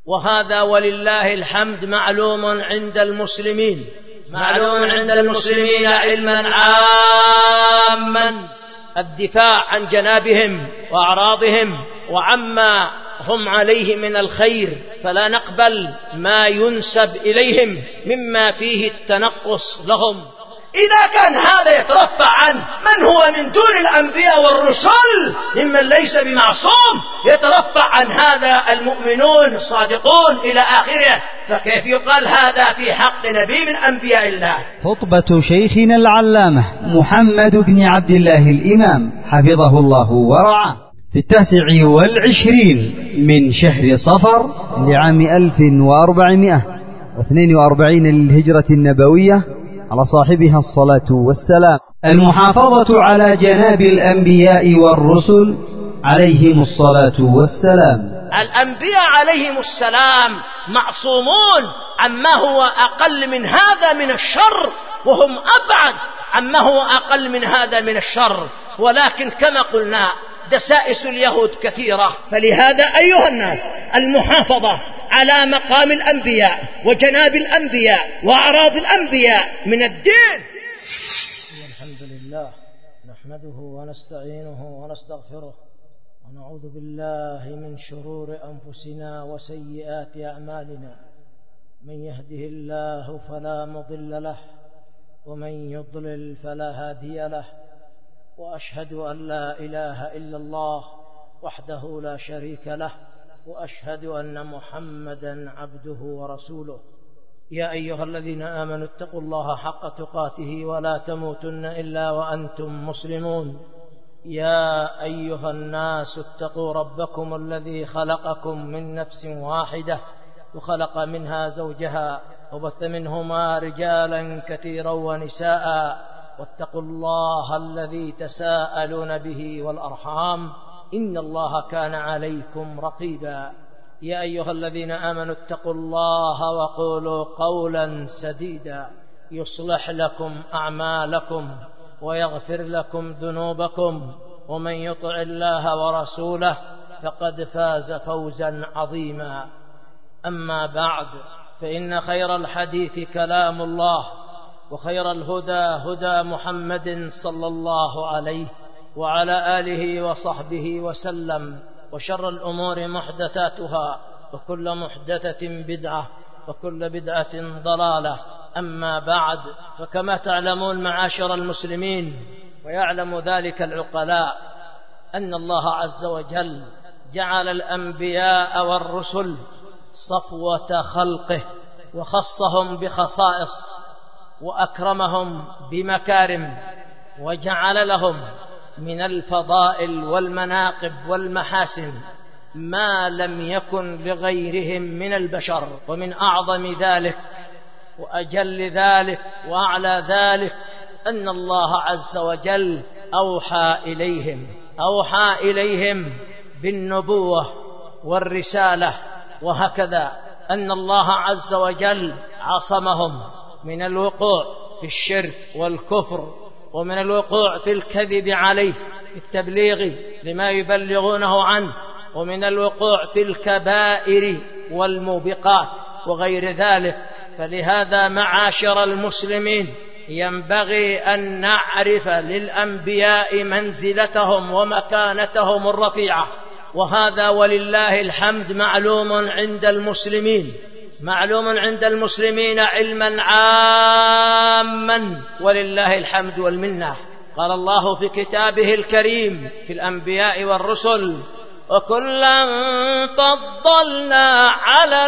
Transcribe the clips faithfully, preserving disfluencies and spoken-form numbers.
وهذا ولله الحمد معلوم عند المسلمين، معلوم عند المسلمين علما عاما، الدفاع عن جنابهم وأعراضهم وعما هم عليه من الخير، فلا نقبل ما ينسب إليهم مما فيه التنقص لهم. إذا كان هذا يترفع عن من هو من دون الأنبياء والرسل ممن ليس بمعصوم، يترفع عن هذا المؤمنون الصادقون إلى آخره، فكيف يقال هذا في حق نبي من أنبياء الله؟ خطبة شيخنا العلامة محمد بن عبد الله الإمام حفظه الله ورعاه في التاسع والعشرين من شهر صفر لعام ألف وأربعمائة واثنين وأربعين للهجرة النبوية على صاحبها الصلاة والسلام. المحافظة على جناب الأنبياء والرسل عليهم الصلاة والسلام. الأنبياء عليهم السلام معصومون عما هو أقل من هذا من الشر، وهم أبعد عما هو أقل من هذا من الشر، ولكن كما قلنا دسائس اليهود كثيرة. فلهذا أيها الناس المحافظة على مقام الأنبياء وجناب الأنبياء وأعراض الأنبياء من الدين. الحمد لله نحمده ونستعينه ونستغفره ونعوذ بالله من شرور أنفسنا وسيئات أعمالنا، من يهده الله فلا مضل له ومن يضلل فلا هادي له، وأشهد أن لا إله إلا الله وحده لا شريك له، وأشهد أن محمدا عبده ورسوله. يا أيها الذين آمنوا اتقوا الله حق تقاته ولا تموتن إلا وأنتم مسلمون. يا أيها الناس اتقوا ربكم الذي خلقكم من نفس واحدة وخلق منها زوجها وبث منهما رجالا كثيرا ونساء، واتقوا الله الذي تساءلون به والأرحام إن الله كان عليكم رقيبا. يا أيها الذين آمنوا اتقوا الله وقولوا قولا سديدا يصلح لكم أعمالكم ويغفر لكم ذنوبكم، ومن يطع الله ورسوله فقد فاز فوزا عظيما. أما بعد، فإن خير الحديث كلام الله، وخير الهدى هدى محمد صلى الله عليه وعلى آله وصحبه وسلم، وشر الأمور محدثاتها، وكل محدثة بدعة، وكل بدعة ضلالة. أما بعد، فكما تعلمون معاشر المسلمين، ويعلم ذلك العقلاء، أن الله عز وجل جعل الأنبياء والرسل صفوة خلقه، وخصهم بخصائص، وأكرمهم بمكارم، وجعل لهم من الفضائل والمناقب والمحاسن ما لم يكن لغيرهم من البشر. ومن أعظم ذلك وأجل ذلك وأعلى ذلك أن الله عز وجل أوحى إليهم أوحى إليهم بالنبوة والرسالة، وهكذا أن الله عز وجل عصمهم من الوقوع في الشرك والكفر، ومن الوقوع في الكذب عليه في التبليغ لما يبلغونه عنه، ومن الوقوع في الكبائر والموبقات وغير ذلك. فلهذا معاشر المسلمين ينبغي أن نعرف للأنبياء منزلتهم ومكانتهم الرفيعة، وهذا ولله الحمد معلوم عند المسلمين، معلوم عند المسلمين علما عاما، ولله الحمد والمنة. قال الله في كتابه الكريم في الأنبياء والرسل: وكلا فضلنا على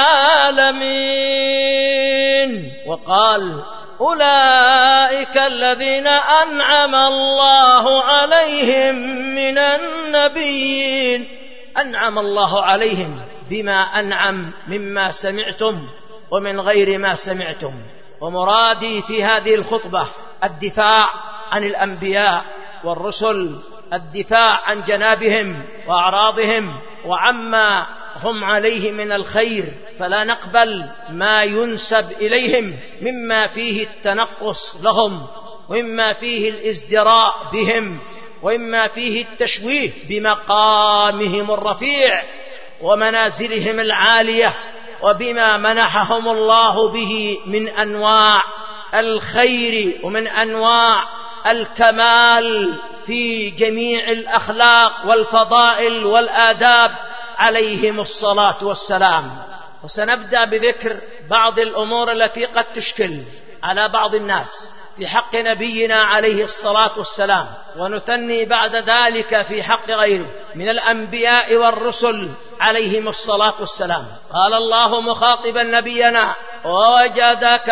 العالمين. وقال: أولئك الذين أنعم الله عليهم من النبيين. أنعم الله عليهم بما أنعم مما سمعتم ومن غير ما سمعتم. ومرادي في هذه الخطبة الدفاع عن الأنبياء والرسل، الدفاع عن جنابهم وأعراضهم وعما هم عليه من الخير، فلا نقبل ما ينسب إليهم مما فيه التنقص لهم، ومما فيه الازدراء بهم، ومما فيه التشويه بمقامهم الرفيع. ومنازلهم العالية، وبما منحهم الله به من أنواع الخير ومن أنواع الكمال في جميع الأخلاق والفضائل والآداب عليهم الصلاة والسلام. وسنبدأ بذكر بعض الأمور التي قد تشكل على بعض الناس في حق نبينا عليه الصلاة والسلام، ونثني بعد ذلك في حق غيره من الأنبياء والرسل عليهم الصلاة والسلام. قال الله مخاطبا نبينا: ووجدك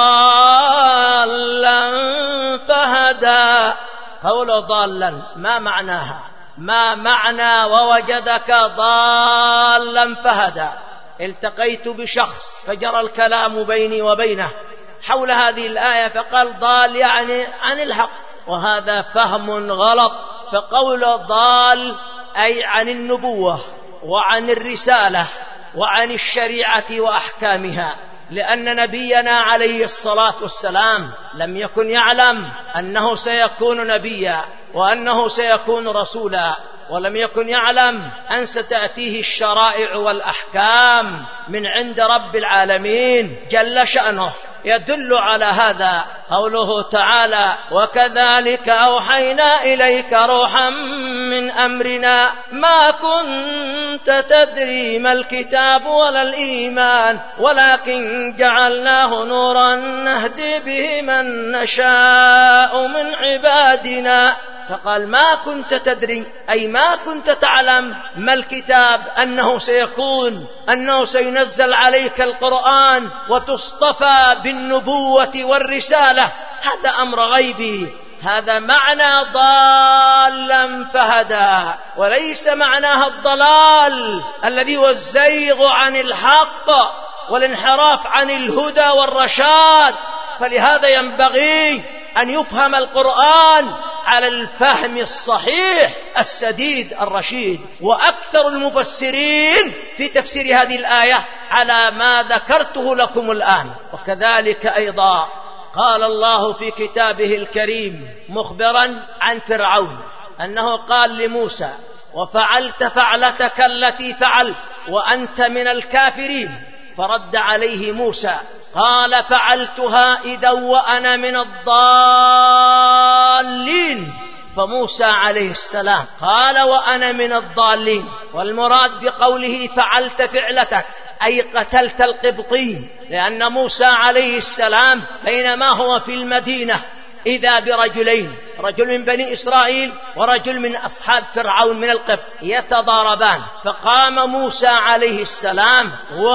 ضالا فهدى. قول ضالا ما معناها؟ ما معنى ووجدك ضالا فهدى؟ التقيت بشخص فجرى الكلام بيني وبينه حول هذه الآية فقال ضال يعني عن الحق، وهذا فهم غلط. فقول ضال أي عن النبوة وعن الرسالة وعن الشريعة وأحكامها، لأن نبينا عليه الصلاة والسلام لم يكن يعلم أنه سيكون نبيا وأنه سيكون رسولا، ولم يكن يعلم أن ستأتيه الشرائع والأحكام من عند رب العالمين جل شأنه. يدل على هذا قوله تعالى: وكذلك أوحينا إليك روحا من أمرنا ما كنت تدري ما الكتاب ولا الإيمان ولكن جعلناه نورا نهدي به من نشاء من عبادنا. فقال ما كنت تدري أي ما كنت تعلم ما الكتاب، أنه سيكون أنه سينزل عليك القرآن وتصطفى بالنبوة والرسالة، هذا أمر غيبي. هذا معنى ضالا فهدى، وليس معناها الضلال الذي هو الزيغ عن الحق والانحراف عن الهدى والرشاد. فلهذا ينبغي أن يفهم القرآن على الفهم الصحيح السديد الرشيد. وأكثر المفسرين في تفسير هذه الآية على ما ذكرته لكم الآن. وكذلك أيضا قال الله في كتابه الكريم مخبرا عن فرعون أنه قال لموسى: وفعلت فعلتك التي فعلت وأنت من الكافرين. فرد عليه موسى قال: فعلتها إذا وأنا من الضالين. فموسى عليه السلام قال: وأنا من الضالين. والمراد بقوله فعلت فعلتك أي قتلت القبطين، لأن موسى عليه السلام بينما هو في المدينة إذا برجلين، رجل من بني إسرائيل ورجل من أصحاب فرعون من القبط يتضاربان. فقام موسى عليه السلام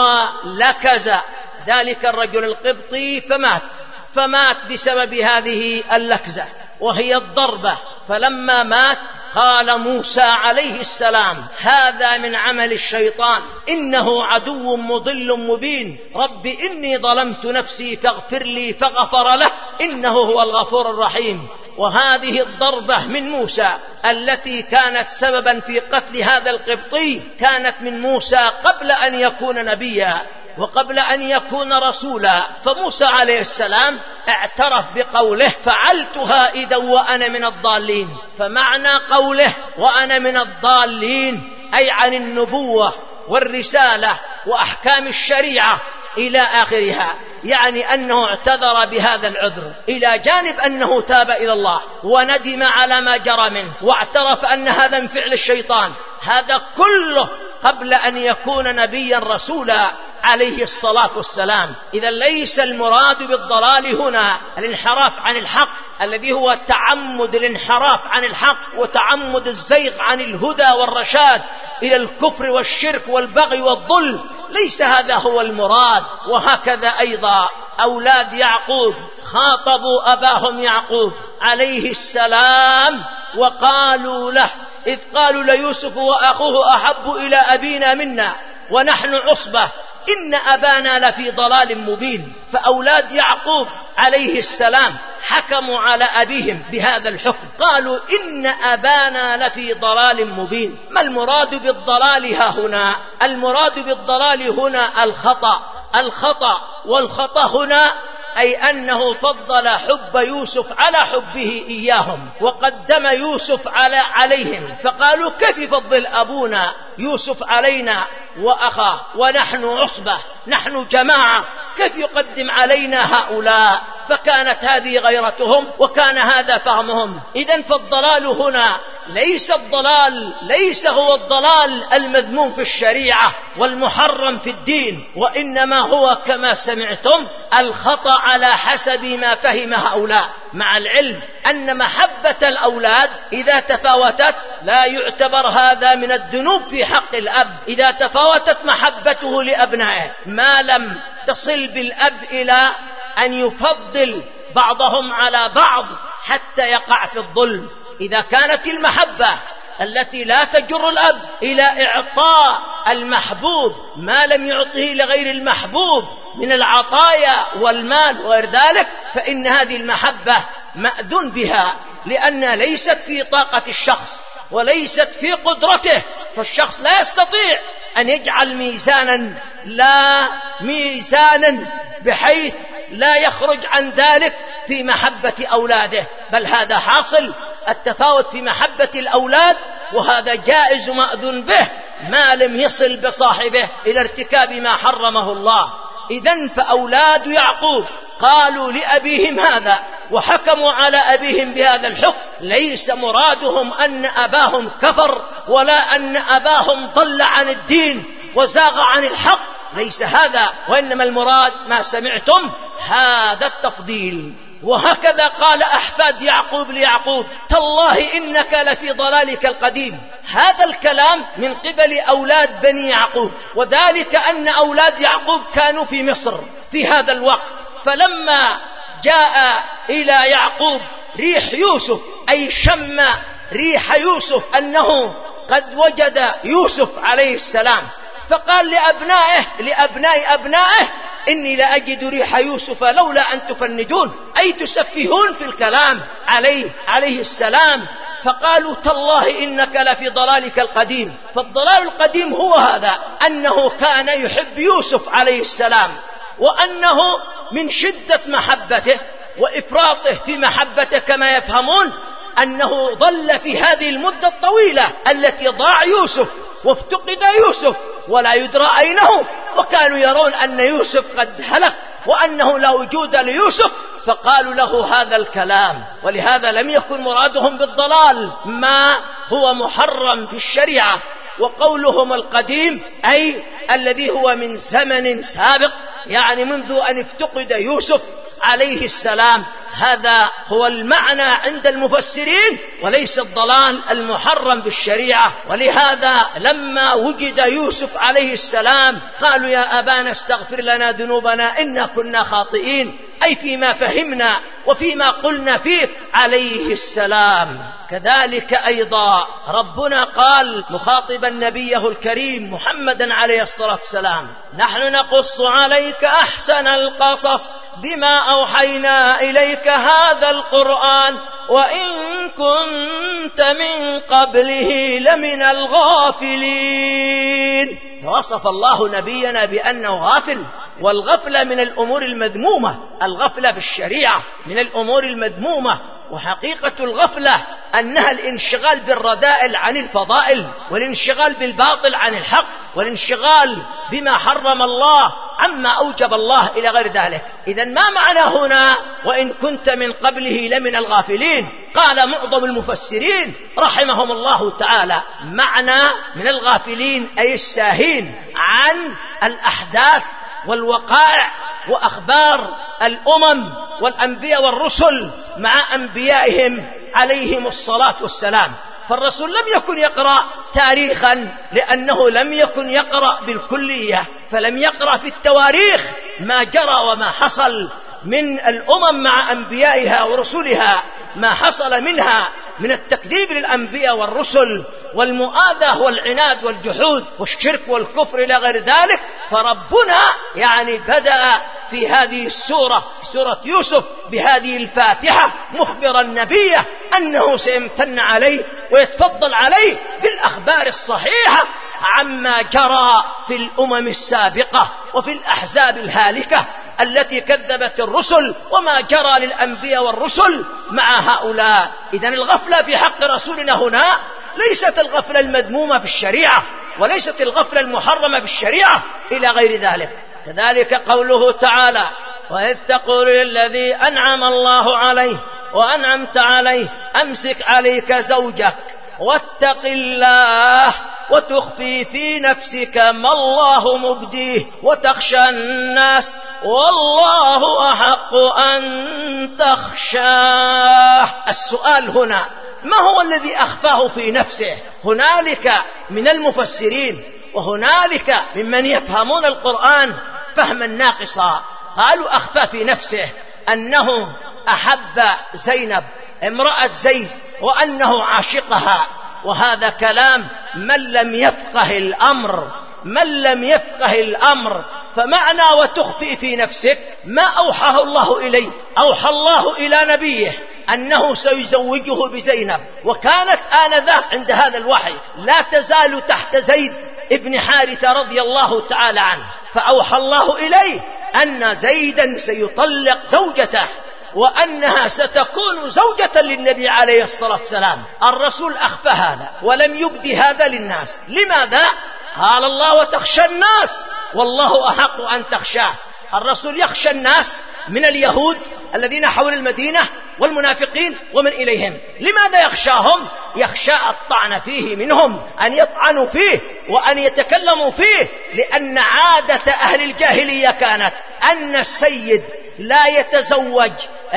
ولكز ذلك الرجل القبطي فمات فمات بسبب هذه اللكزة وهي الضربة. فلما مات قال موسى عليه السلام: هذا من عمل الشيطان إنه عدو مضل مبين، رب إني ظلمت نفسي فاغفر لي فغفر له إنه هو الغفور الرحيم. وهذه الضربة من موسى التي كانت سببا في قتل هذا القبطي كانت من موسى قبل أن يكون نبيا وقبل أن يكون رسولا. فموسى عليه السلام اعترف بقوله: فعلتها إذا وأنا من الضالين. فمعنى قوله وأنا من الضالين أي عن النبوة والرسالة وأحكام الشريعة إلى آخرها، يعني أنه اعتذر بهذا العذر، إلى جانب أنه تاب إلى الله وندم على ما جرى منه واعترف أن هذا من فعل الشيطان. هذا كله قبل أن يكون نبيا رسولا عليه الصلاة والسلام. إذا ليس المراد بالضلال هنا الانحراف عن الحق الذي هو تعمد الانحراف عن الحق وتعمد الزيغ عن الهدى والرشاد إلى الكفر والشرك والبغي والظلم، ليس هذا هو المراد. وهكذا أيضا أولاد يعقوب خاطبوا أباهم يعقوب عليه السلام وقالوا له إذ قالوا ليوسف وأخوه أحب إلى أبينا منا ونحن عصبة إن أبانا لفي ضلال مبين. فأولاد يعقوب عليه السلام حكموا على أبيهم بهذا الحكم، قالوا إن أبانا لفي ضلال مبين. ما المراد بالضلال ها هنا؟ المراد بالضلال هنا الخطأ الخطأ والخطأ هنا أي أنه فضل حب يوسف على حبه إياهم، وقدم يوسف على عليهم، فقالوا كيف يفضل أبونا يوسف علينا وأخاه ونحن عصبة، نحن جماعة، كيف يقدم علينا هؤلاء؟ فكانت هذه غيرتهم وكان هذا فهمهم. إذن فالضلال هنا ليس الضلال ليس هو الضلال المذموم في الشريعة والمحرم في الدين، وإنما هو كما سمعتم الخطأ على حسب ما فهم هؤلاء، مع العلم أن محبة الأولاد إذا تفاوتت لا يعتبر هذا من الذنوب في حق الأب، إذا تفاوتت محبته لأبنائه ما لم تصل بالأب إلى أن يفضل بعضهم على بعض حتى يقع في الظلم. إذا كانت المحبة التي لا تجر الأب إلى إعطاء المحبوب ما لم يعطه لغير المحبوب من العطايا والمال وغير ذلك، فإن هذه المحبة مأذون بها، لأنها ليست في طاقة الشخص وليست في قدرته، فالشخص لا يستطيع أن يجعل ميزانا لا ميزانا بحيث لا يخرج عن ذلك في محبة أولاده، بل هذا حاصل التفاوت في محبة الأولاد، وهذا جائز مأذون به ما لم يصل بصاحبه إلى ارتكاب ما حرمه الله. إذن فأولاد يعقوب قالوا لأبيهم هذا وحكموا على أبيهم بهذا الحكم، ليس مرادهم أن أباهم كفر ولا أن أباهم ضل عن الدين وزاغ عن الحق، ليس هذا، وإنما المراد ما سمعتم هذا التفضيل. وهكذا قال أحفاد يعقوب ليعقوب تالله إنك لفي ضلالك القديم، هذا الكلام من قبل أولاد بني يعقوب، وذلك أن أولاد يعقوب كانوا في مصر في هذا الوقت، فلما جاء إلى يعقوب ريح يوسف أي شم ريح يوسف أنه قد وجد يوسف عليه السلام، فقال لأبنائه لأبناء أبنائه إني لأجد ريح يوسف لولا أن تفندون، أي تسفهون في الكلام عليه عليه السلام. فقالوا تالله إنك لفي ضلالك القديم، فالضلال القديم هو هذا أنه كان يحب يوسف عليه السلام، وأنه من شدة محبته وإفراطه في محبته كما يفهمون أنه ضل في هذه المدة الطويلة التي ضاع يوسف وافتقد يوسف ولا يدرى أينه، وكانوا يرون أن يوسف قد هلك وأنه لا وجود ليوسف، فقالوا له هذا الكلام. ولهذا لم يكن مرادهم بالضلال ما هو محرم في الشريعة، وقولهم القديم أي الذي هو من زمن سابق، يعني منذ أن افتقد يوسف عليه السلام، هذا هو المعنى عند المفسرين وليس الضلال المحرم بالشريعة. ولهذا لما وجد يوسف عليه السلام قالوا يا أبانا استغفر لنا ذنوبنا إنا كنا خاطئين، أي فيما فهمنا وفيما قلنا فيه عليه السلام. كذلك أيضا ربنا قال مخاطبا نبيه الكريم محمدا عليه الصلاة والسلام نحن نقص عليك أحسن القصص بما أوحينا إليك هذا القرآن وإن كنت من قبله لمن الغافلين. وصف الله نبينا بأنه غافل، والغفلة من الأمور المذمومة، الغفلة بالشريعة من الأمور المذمومة، وحقيقة الغفلة أنها الانشغال بالرذائل عن الفضائل، والانشغال بالباطل عن الحق، والانشغال بما حرم الله عما أوجب الله إلى غير ذلك. إذن ما معنى هنا وإن كنت من قبله لمن الغافلين؟ قال معظم المفسرين رحمهم الله تعالى معنى من الغافلين أي الساهين عن الأحداث والوقائع وأخبار الأمم والأنبياء والرسل مع أنبيائهم عليهم الصلاة والسلام. فالرسول لم يكن يقرأ تاريخا لأنه لم يكن يقرأ بالكلية، فلم يقرأ في التواريخ ما جرى وما حصل من الأمم مع أنبيائها ورسلها، ما حصل منها من التكذيب للأنبياء والرسل والمؤاذاة والعناد والجحود والشرك والكفر إلى غير ذلك. فربنا يعني بدأ في هذه السورة سورة يوسف بهذه الفاتحة مخبرا النبي أنه سيمتن عليه ويتفضل عليه بالأخبار الصحيحة عما جرى في الأمم السابقة وفي الأحزاب الهالكة التي كذبت الرسل وما جرى للأنبياء والرسل مع هؤلاء. إذن الغفلة في حق رسولنا هنا ليست الغفلة المذمومة في الشريعة، وليست الغفلة المحرمة في الشريعة إلى غير ذلك. كذلك قوله تعالى: وإذ تقول للذي أنعم الله عليه وأنعمت عليه أمسك عليك زوجك واتق الله وتخفي في نفسك ما الله مبديه وتخشى الناس والله أحق أن تخشاه. السؤال هنا: ما هو الذي أخفاه في نفسه؟ هنالك من المفسرين وهنالك ممن يفهمون القرآن فهما ناقصا قالوا أخفى في نفسه أنه أحب زينب امرأة زيد وأنه عاشقها، وهذا كلام من لم يفقه الأمر من لم يفقه الأمر. فمعنى وتخفي في نفسك ما أوحاه الله إليه، أوحى الله إلى نبيه أنه سيزوجه بزينب، وكانت آنذاك عند هذا الوحي لا تزال تحت زيد ابن حارثة رضي الله تعالى عنه، فأوحى الله إليه أن زيدا سيطلق زوجته وأنها ستكون زوجة للنبي عليه الصلاة والسلام. الرسول أخفى هذا ولم يبدي هذا للناس. لماذا؟ قال الله: وتخشى الناس والله أحق أن تخشاه. الرسول يخشى الناس من اليهود الذين حول المدينة والمنافقين ومن إليهم. لماذا يخشاهم؟ يخشى الطعن فيه منهم، أن يطعنوا فيه وأن يتكلموا فيه، لأن عادة أهل الجاهلية كانت أن السيد لا يتزوج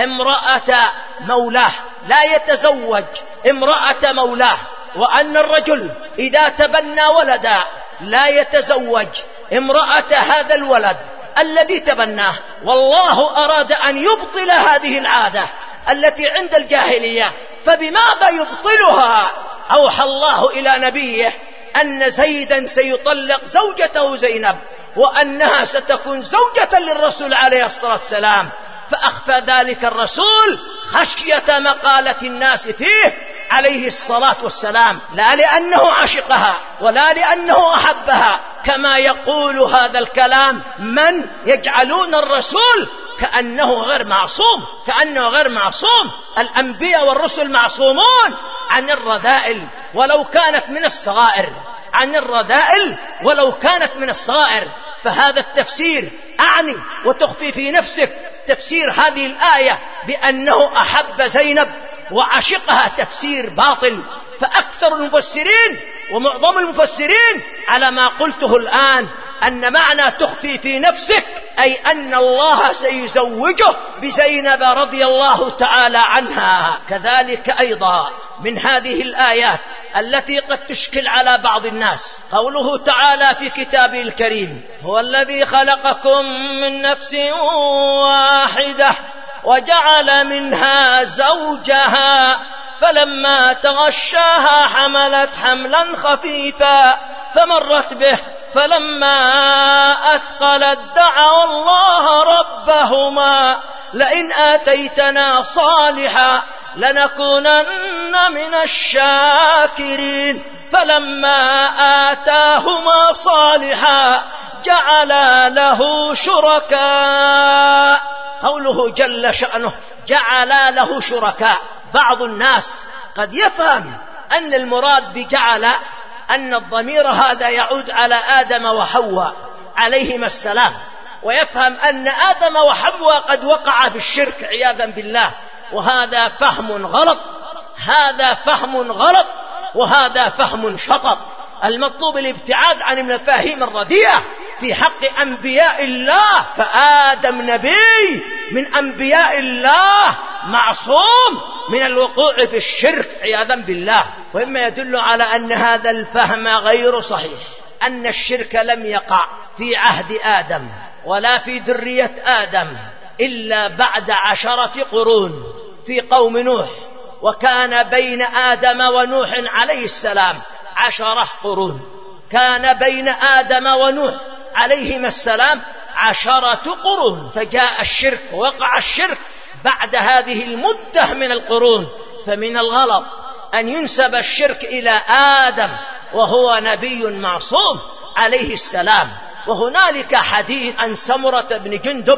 امرأة مولاه لا يتزوج امرأة مولاه وأن الرجل إذا تبنى ولدا لا يتزوج امرأة هذا الولد الذي تبناه. والله أراد أن يبطل هذه العادة التي عند الجاهلية، فبماذا يبطلها؟ أوحى الله إلى نبيه أن زيدا سيطلق زوجته زينب وأنها ستكون زوجة للرسول عليه الصلاة والسلام، فأخفى ذلك الرسول خشية مقالة الناس فيه عليه الصلاة والسلام، لا لأنه عشقها ولا لأنه أحبها كما يقول هذا الكلام من يجعلون الرسول كأنه غير معصوم كأنه غير معصوم. الأنبياء والرسل معصومون عن الرذائل ولو كانت من الصغائر عن الرذائل ولو كانت من الصغائر. فهذا التفسير أعني وتخفي في نفسك تفسير هذه الآية بأنه أحب زينب وعشقها تفسير باطل. فأكثر المفسرين ومعظم المفسرين على ما قلته الآن أن معنى تخفي في نفسك أي أن الله سيزوجه بزينب رضي الله تعالى عنها. كذلك أيضا من هذه الآيات التي قد تشكل على بعض الناس قوله تعالى في كتابه الكريم: هو الذي خلقكم من نفس واحدة وجعل منها زوجها فلما تغشاها حملت حملا خفيفا فمرت به فلما أثقلت دعوا الله ربهما لئن آتيتنا صالحا لنكونن من الشاكرين فلما آتاهما صالحا جعلا له شركاء. قوله جل شأنه جعلا له شركاء. بعض الناس قد يفهم أن المراد بجعل أن الضمير هذا يعود على آدم وحواء عليهما السلام، ويفهم أن آدم وحواء قد وقع في الشرك عياذا بالله، وهذا فهم غلط هذا فهم غلط وهذا فهم شطط. المطلوب الابتعاد عن المفاهيم الرديئة في حق أنبياء الله، فآدم نبي من أنبياء الله معصوم من الوقوع في الشرك عياذا بالله. وإما يدل على أن هذا الفهم غير صحيح، أن الشرك لم يقع في عهد آدم ولا في ذرية آدم إلا بعد عشرة قرون في قوم نوح، وكان بين آدم ونوح عليه السلام عشرة قرون كان بين آدم ونوح عليهما السلام عشرة قرون، فجاء الشرك ووقع الشرك بعد هذه المدة من القرون. فمن الغلط أن ينسب الشرك إلى آدم وهو نبي معصوم عليه السلام. وهنالك حديث عن سمرة بن جندب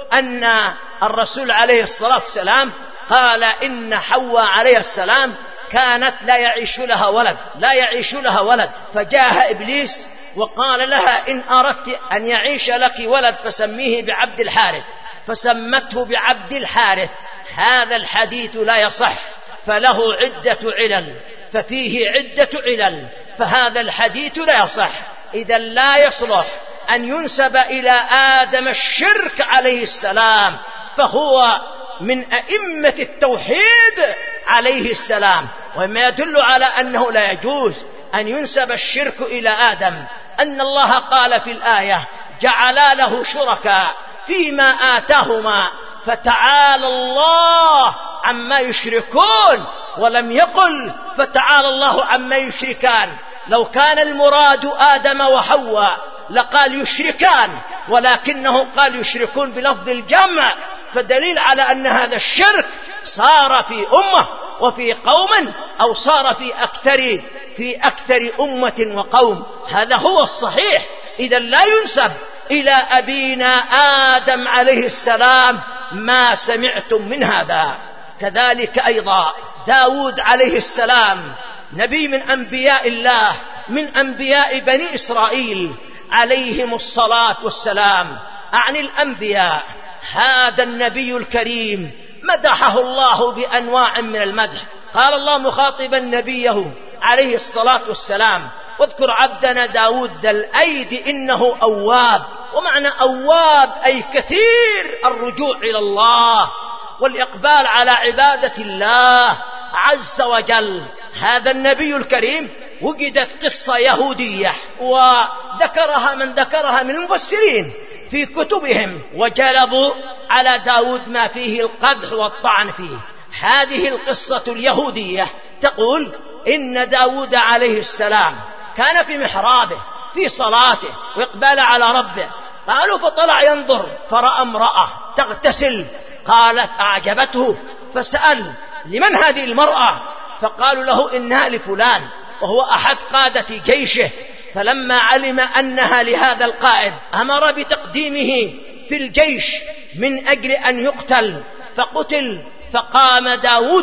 أن الرسول عليه الصلاة والسلام قال إن حواء عليه السلام كانت لا يعيش لها ولد لا يعيش لها ولد فجاء إبليس وقال لها إن أردت أن يعيش لك ولد فسميه بعبد الحارث، فسمته بعبد الحارث. هذا الحديث لا يصح، فله عدة علل، ففيه عدة علل، فهذا الحديث لا يصح. إذا لا يصلح أن ينسب إلى آدم الشرك عليه السلام، فهو من أئمة التوحيد عليه السلام. وما يدل على أنه لا يجوز أن ينسب الشرك إلى آدم أن الله قال في الآية جعلا له شركاء فيما آتاهما فتعالى الله عما يشركون، ولم يقل فتعالى الله عما يشركان. لو كان المراد آدم وحواء لقال يشركان، ولكنه قال يشركون بلفظ الجمع، فدليل على أن هذا الشرك صار في أمة وفي قوم، أو صار في أكثر في أكثر أمة وقوم. هذا هو الصحيح. إذا لا ينسب إلى أبينا آدم عليه السلام ما سمعتم من هذا. كذلك أيضا داود عليه السلام نبي من أنبياء الله، من أنبياء بني إسرائيل عليهم الصلاة والسلام. عن الأنبياء هذا النبي الكريم مدحه الله بأنواع من المدح. قال الله مخاطبا نبيه عليه الصلاة والسلام واذكر عبدنا داود الأيد إنه أواب. ومعنى أواب أي كثير الرجوع إلى الله والإقبال على عبادة الله عز وجل. هذا النبي الكريم وجدت قصة يهودية وذكرها من ذكرها من المفسرين في كتبهم، وجلبوا على داود ما فيه القدح والطعن فيه. هذه القصة اليهودية تقول إن داود عليه السلام كان في محرابه في صلاته وإقبال على ربه. قالوا فطلع ينظر فرأى امرأة تغتسل، قالت أعجبته فسأل لمن هذه المرأة؟ فقالوا له إنها لفلان وهو أحد قادة جيشه. فلما علم أنها لهذا القائد أمر بتقديمه في الجيش من أجل أن يقتل، فقتل. فقام داود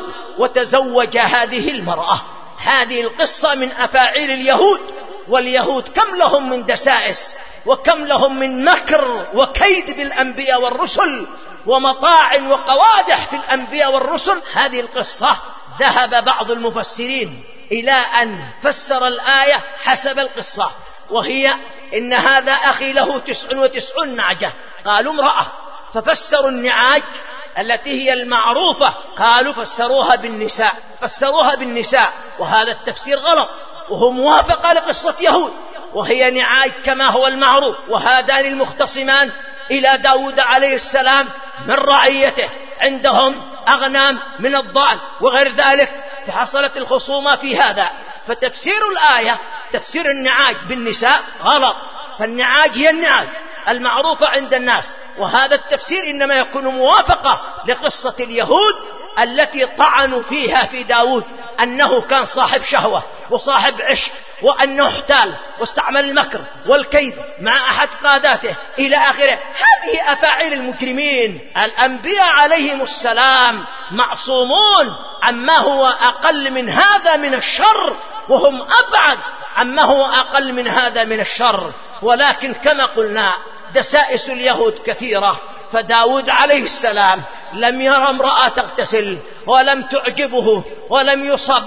وتزوج هذه المرأة. هذه القصة من أفاعيل اليهود، واليهود كم لهم من دسائس وكم لهم من مكر وكيد بالأنبياء والرسل ومطاعن وقوادح في الأنبياء والرسل. هذه القصة ذهب بعض المفسرين إلى أن فسر الآية حسب القصة، وهي إن هذا أخي له تسع وتسعون نعجة، قالوا امرأة، ففسروا النعاج التي هي المعروفة قالوا فسروها بالنساء فسروها بالنساء وهذا التفسير غلط، وهو موافق لقصة يهود، وهي نعاج كما هو المعروف. وهذان المختصمان إلى داود عليه السلام من رعيته عندهم أغنام من الضأن وغير ذلك، فحصلت الخصومة في هذا. فتفسير الآية تفسير النعاج بالنساء غلط، فالنعاج هي النعاج المعروفة عند الناس، وهذا التفسير إنما يكون موافقة لقصة اليهود التي طعنوا فيها في داود أنه كان صاحب شهوة وصاحب عشق، وأنه احتال واستعمل المكر والكيد مع أحد قاداته إلى آخره. هذه أفاعيل المجرمين. الأنبياء عليهم السلام معصومون عما هو أقل من هذا من الشر، وهم أبعد عما هو أقل من هذا من الشر. ولكن كما قلنا دسائس اليهود كثيرة. فداود عليه السلام لم يرى امرأة تغتسل ولم تعجبه ولم يصب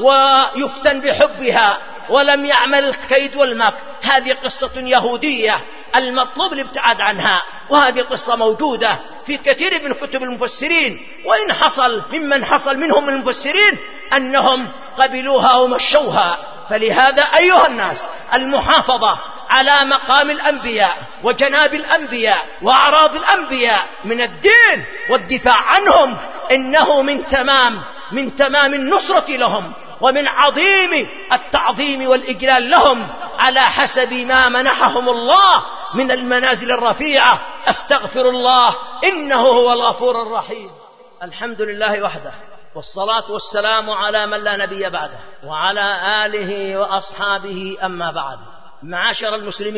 ويفتن بحبها ولم يعمل الكيد والمكر. هذه قصة يهودية المطلوب الابتعاد عنها، وهذه قصة موجودة في كثير من كتب المفسرين، وإن حصل ممن حصل منهم المفسرين أنهم قبلوها ومشوها. فلهذا أيها الناس المحافظة على مقام الأنبياء وجناب الأنبياء وأعراض الأنبياء من الدين والدفاع عنهم إنه من تمام من تمام النصرة لهم ومن عظيم التعظيم والإجلال لهم على حسب ما منحهم الله من المنازل الرفيعة. أستغفر الله إنه هو الغفور الرحيم. الحمد لله وحده، والصلاة والسلام على من لا نبي بعده وعلى آله وأصحابه. أما بعد، معاشر المسلمين،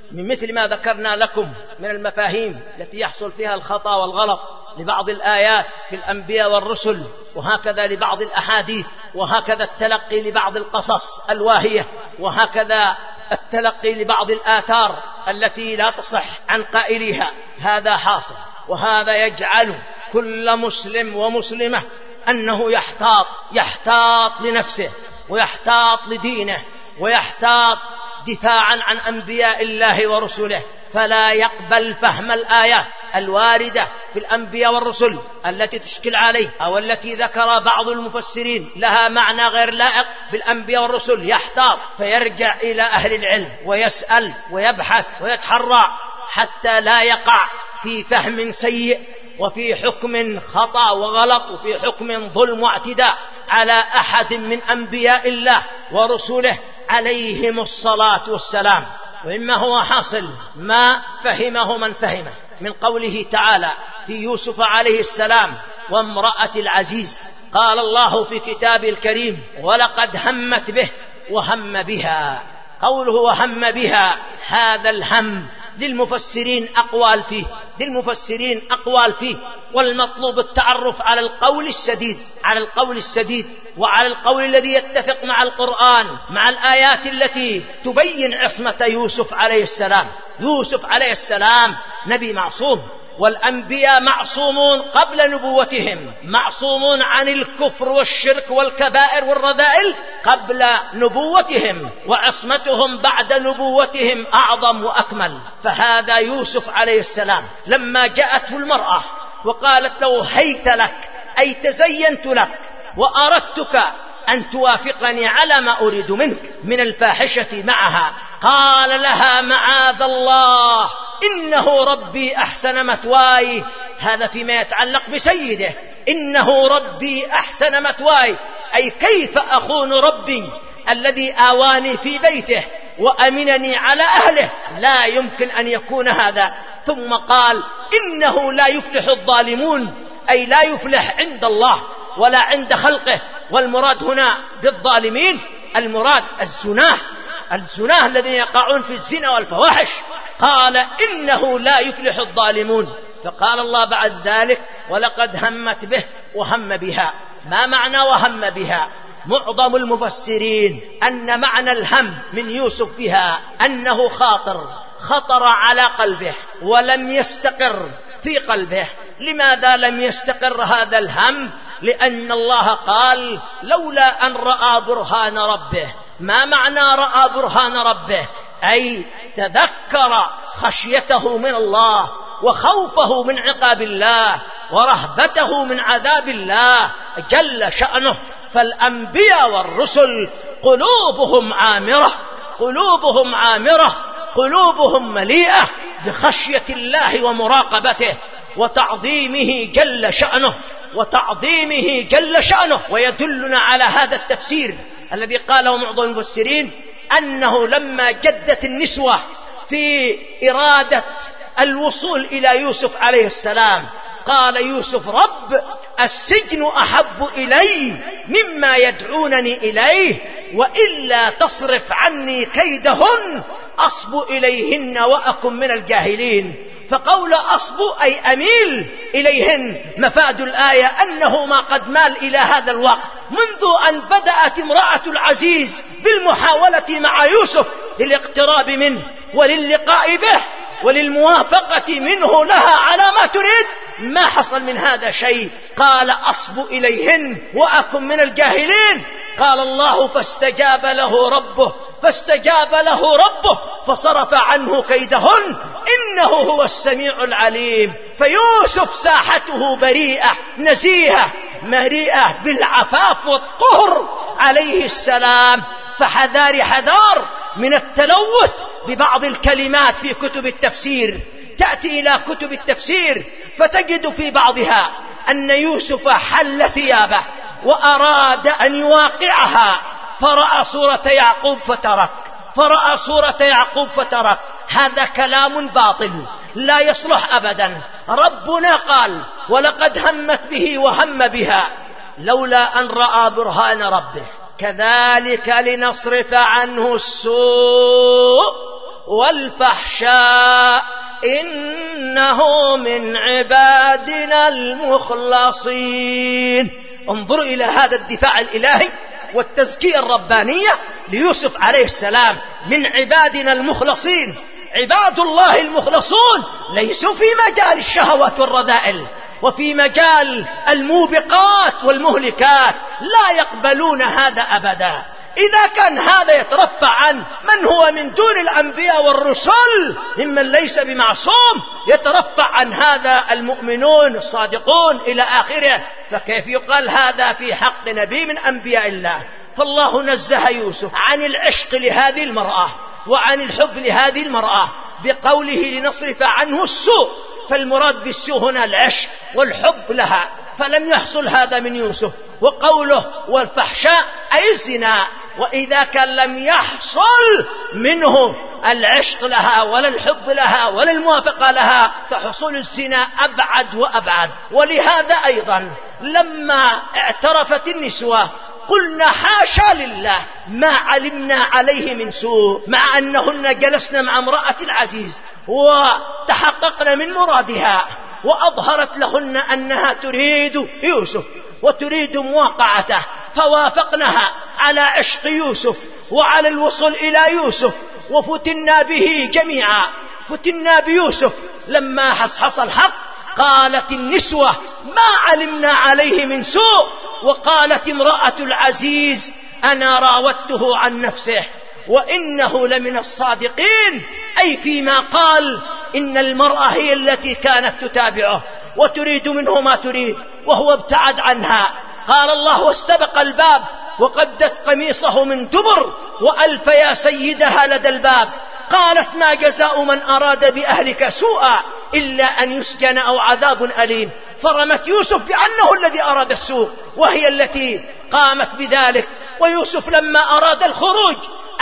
من مثل ما ذكرنا لكم من المفاهيم التي يحصل فيها الخطأ والغلط لبعض الآيات في الأنبياء والرسل، وهكذا لبعض الأحاديث، وهكذا التلقي لبعض القصص الواهية، وهكذا التلقي لبعض الآثار التي لا تصح عن قائلها. هذا حاصل، وهذا يجعل كل مسلم ومسلمة أنه يحتاط يحتاط لنفسه ويحتاط لدينه ويحتاط دفاعا عن أنبياء الله ورسله، فلا يقبل فهم الآيات الواردة في الأنبياء والرسل التي تشكل عليه أو التي ذكر بعض المفسرين لها معنى غير لائق بالأنبياء والرسل. يحتاط فيرجع إلى أهل العلم ويسأل ويبحث ويتحرى حتى لا يقع في فهم سيء وفي حكم خطأ وغلط وفي حكم ظلم واعتداء على أحد من أنبياء الله ورسله عليهم الصلاة والسلام. وإما هو حاصل ما فهمه من فهمه من قوله تعالى في يوسف عليه السلام وامرأة العزيز. قال الله في كتابه الكريم ولقد همت به وهم بها. قوله وهم بها هذا الهم للمفسرين أقوال فيه للمفسرين أقوال فيه والمطلوب التعرف على القول السديد على القول السديد وعلى القول الذي يتفق مع القرآن مع الآيات التي تبين عصمة يوسف عليه السلام. يوسف عليه السلام نبي معصوم، والأنبياء معصومون قبل نبوتهم، معصومون عن الكفر والشرك والكبائر والرذائل قبل نبوتهم، وعصمتهم بعد نبوتهم أعظم وأكمل. فهذا يوسف عليه السلام لما جاءته المرأة وقالت له هيت لك أي تزينت لك وأردتك أن توافقني على ما أريد منك من الفاحشة معها، قال لها معاذ الله إنه ربي أحسن مثواي. هذا فيما يتعلق بسيده، إنه ربي أحسن مثواي، أي كيف أخون ربي الذي آواني في بيته وأمنني على أهله، لا يمكن أن يكون هذا. ثم قال إنه لا يفلح الظالمون، أي لا يفلح عند الله ولا عند خلقه. والمراد هنا بالظالمين المراد الزناه الزناه الذين يقعون في الزنا والفواحش. قال إنه لا يفلح الظالمون. فقال الله بعد ذلك ولقد همت به وهم بها. ما معنى وهم بها؟ معظم المفسرين أن معنى الهم من يوسف بها أنه خاطر خطر على قلبه ولم يستقر في قلبه. لماذا لم يستقر هذا الهم؟ لأن الله قال لولا أن رأى برهان ربه. ما معنى رأى برهان ربه؟ أي تذكر خشيته من الله وخوفه من عقاب الله ورهبته من عذاب الله جل شأنه. فالأنبياء والرسل قلوبهم عامرة قلوبهم عامرة قلوبهم مليئة بخشية الله ومراقبته وتعظيمه جل شأنه وتعظيمه جل شأنه. ويدلنا على هذا التفسير الذي قاله معظم المفسرين أنه لما جدت النسوة في إرادة الوصول إلى يوسف عليه السلام قال يوسف رب السجن أحب إلي مما يدعونني إليه وإلا تصرف عني كيدهن أصب إليهن وأكن من الجاهلين. فقول أصب أي أميل إليهن مفاد الآية أنه ما قد مال إلى هذا الوقت منذ أن بدأت امرأة العزيز بالمحاولة مع يوسف للاقتراب منه وللقاء به وللموافقة منه لها على ما تريد، ما حصل من هذا شيء. قال أصب إليهن وأكن من الجاهلين. قال الله فاستجاب له ربه فاستجاب له ربه فصرف عنه كيدهن إنه هو السميع العليم. فيوسف ساحته بريئة نزيهة مريئة بالعفاف والطهر عليه السلام. فحذار حذار من التلوث ببعض الكلمات في كتب التفسير. تأتي إلى كتب التفسير فتجد في بعضها أن يوسف حل ثيابه وأراد أن يواقعها فرأى صورة يعقوب فترك فرأى صورة يعقوب فترك. هذا كلام باطل لا يصلح أبدا. ربنا قال ولقد همت به وهم بها لولا أن رأى برهان ربه كذلك لنصرف عنه السوء والفحشاء إنه من عبادنا المخلصين. انظروا إلى هذا الدفاع الإلهي والتزكية الربانية ليوسف عليه السلام، من عبادنا المخلصين. عباد الله المخلصون ليسوا في مجال الشهوات والرذائل وفي مجال الموبقات والمهلكات، لا يقبلون هذا أبدا. إذا كان هذا يترفع عن من هو من دون الأنبياء والرسل ممن ليس بمعصوم، يترفع عن هذا المؤمنون الصادقون إلى آخره، فكيف يقال هذا في حق نبي من أنبياء الله؟ فالله نزه يوسف عن العشق لهذه المرأة وعن الحب لهذه المرأة بقوله لنصرف عنه السوء، فالمراد بالسوء هنا العشق والحب لها، فلم يحصل هذا من يوسف. وقوله والفحشاء أي الزنا، وإذا كان لم يحصل منه العشق لها ولا الحب لها ولا الموافقة لها، فحصول الزنا أبعد وأبعد. ولهذا أيضا لما اعترفت النسوة قلنا حاشا لله ما علمنا عليه من سوء، مع أنهن جلسن مع امرأة العزيز وتحققن من مرادها وأظهرت لهن أنها تريد يوسف وتريد مواقعته، فوافقنها على عشق يوسف وعلى الوصول إلى يوسف، وفتنا به جميعا، فتنا بيوسف. لما حصحص الحق قالت النسوة ما علمنا عليه من سوء، وقالت امرأة العزيز أنا راودته عن نفسه وإنه لمن الصادقين، أي فيما قال إن المرأة هي التي كانت تتابعه وتريد منه ما تريد وهو ابتعد عنها. قال الله واستبق الباب وقدت قميصه من دبر وألف يا سيدها لدى الباب. قالت ما جزاء من أراد بأهلك سوءا إلا أن يسجن أو عذاب أليم، فرمت يوسف بأنه الذي أراد السوء وهي التي قامت بذلك. ويوسف لما أراد الخروج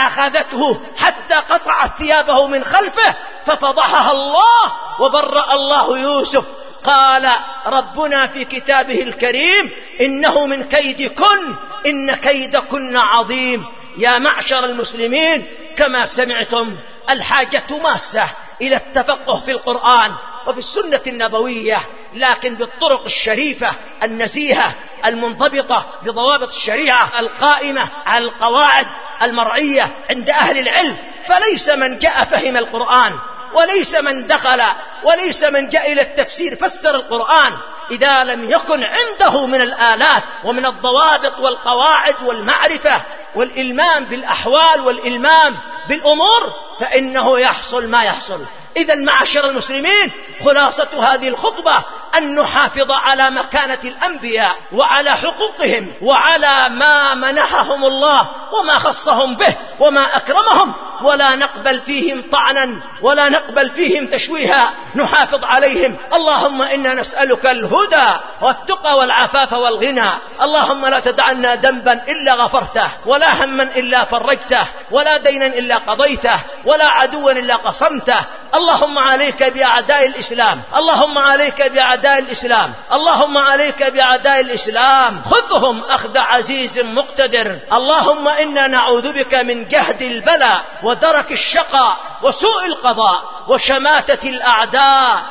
أخذته حتى قطعت ثيابه من خلفه ففضحها الله وبرأ الله يوسف. قال ربنا في كتابه الكريم إنه من كيدكن إن كيدكن عظيم. يا معشر المسلمين، كما سمعتم الحاجة ماسة إلى التفقه في القرآن وفي السنة النبوية، لكن بالطرق الشريفة النزيهة المنضبطة بضوابط الشريعة القائمة على القواعد المرعية عند أهل العلم. فليس من جاء فهم القرآن، وليس من دخل، وليس من جاء إلى التفسير فسر القرآن إذا لم يكن عنده من الآلات ومن الضوابط والقواعد والمعرفة والإلمام بالأحوال والإلمام بالأمور، فإنه يحصل ما يحصل. إذن معاشر المسلمين، خلاصة هذه الخطبة أن نحافظ على مكانة الأنبياء وعلى حقوقهم وعلى ما منحهم الله وما خصهم به وما أكرمهم، ولا نقبل فيهم طعنا ولا نقبل فيهم تشويها، نحافظ عليهم. اللهم إنا نسألك الهدى والتقى والعفاف والغنى. اللهم لا تدعنا ذنبا إلا غفرته، ولا هما إلا فرجته، ولا دينا إلا قضيته، ولا عدوا إلا قصمته. اللهم عليك بأعداء الإسلام، اللهم عليك بأعداء الإسلام، اللهم عليك بأعداء الإسلام، خذهم أخذ عزيز مقتدر. اللهم إنا نعوذ بك من جهد البلاء ودرك الشقاء وسوء القضاء وشماتة الأعداء.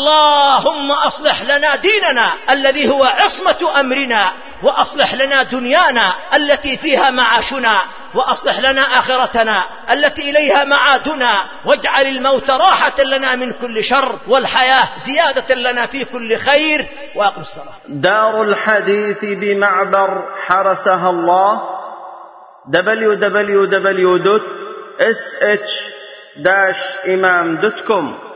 اللهم أصلح لنا ديننا الذي هو عصمة أمرنا، وأصلح لنا دنيانا التي فيها معاشنا، وأصلح لنا آخرتنا التي إليها معادنا، واجعل الموت راحة لنا من كل شر والحياة زيادة لنا في كل خير. وأقم الصلاة. دار الحديث بمعبر حرسها الله دبليو دبليو دبليو دوت إس إتش داش إمام دوت كوم